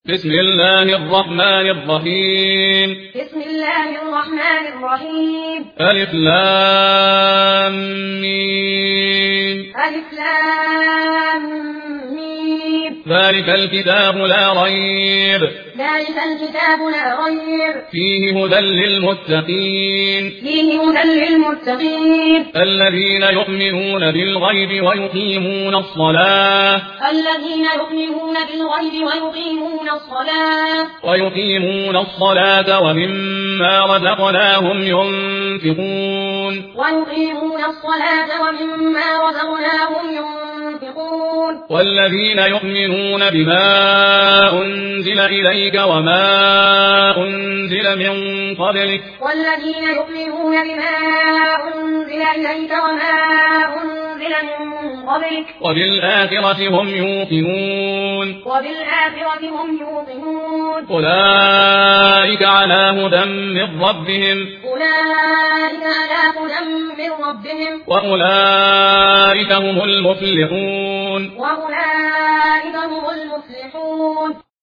بسم الله الرحمن الرحيم. بسم الله الرحمن الرحيم. ألف لام ميم. ألف لام ميم. ذلك الكتاب لا ريب. ذلك الكتاب لا ريب. فيه هدى للمتقين. فيه هدى للمتقين. الذين يؤمنون بالغيب ويقيمون الصلاة. الذين يؤمنون بالغيب ويقيمون الصلاة ومما رزقناهم ينفقون. والذين يؤمنون بما أنزل إليك وما أنزل من قبلك. وبالآخرة هم يوقنون. أولئك على هدى من ربهم. وأولئك هم المفلحون.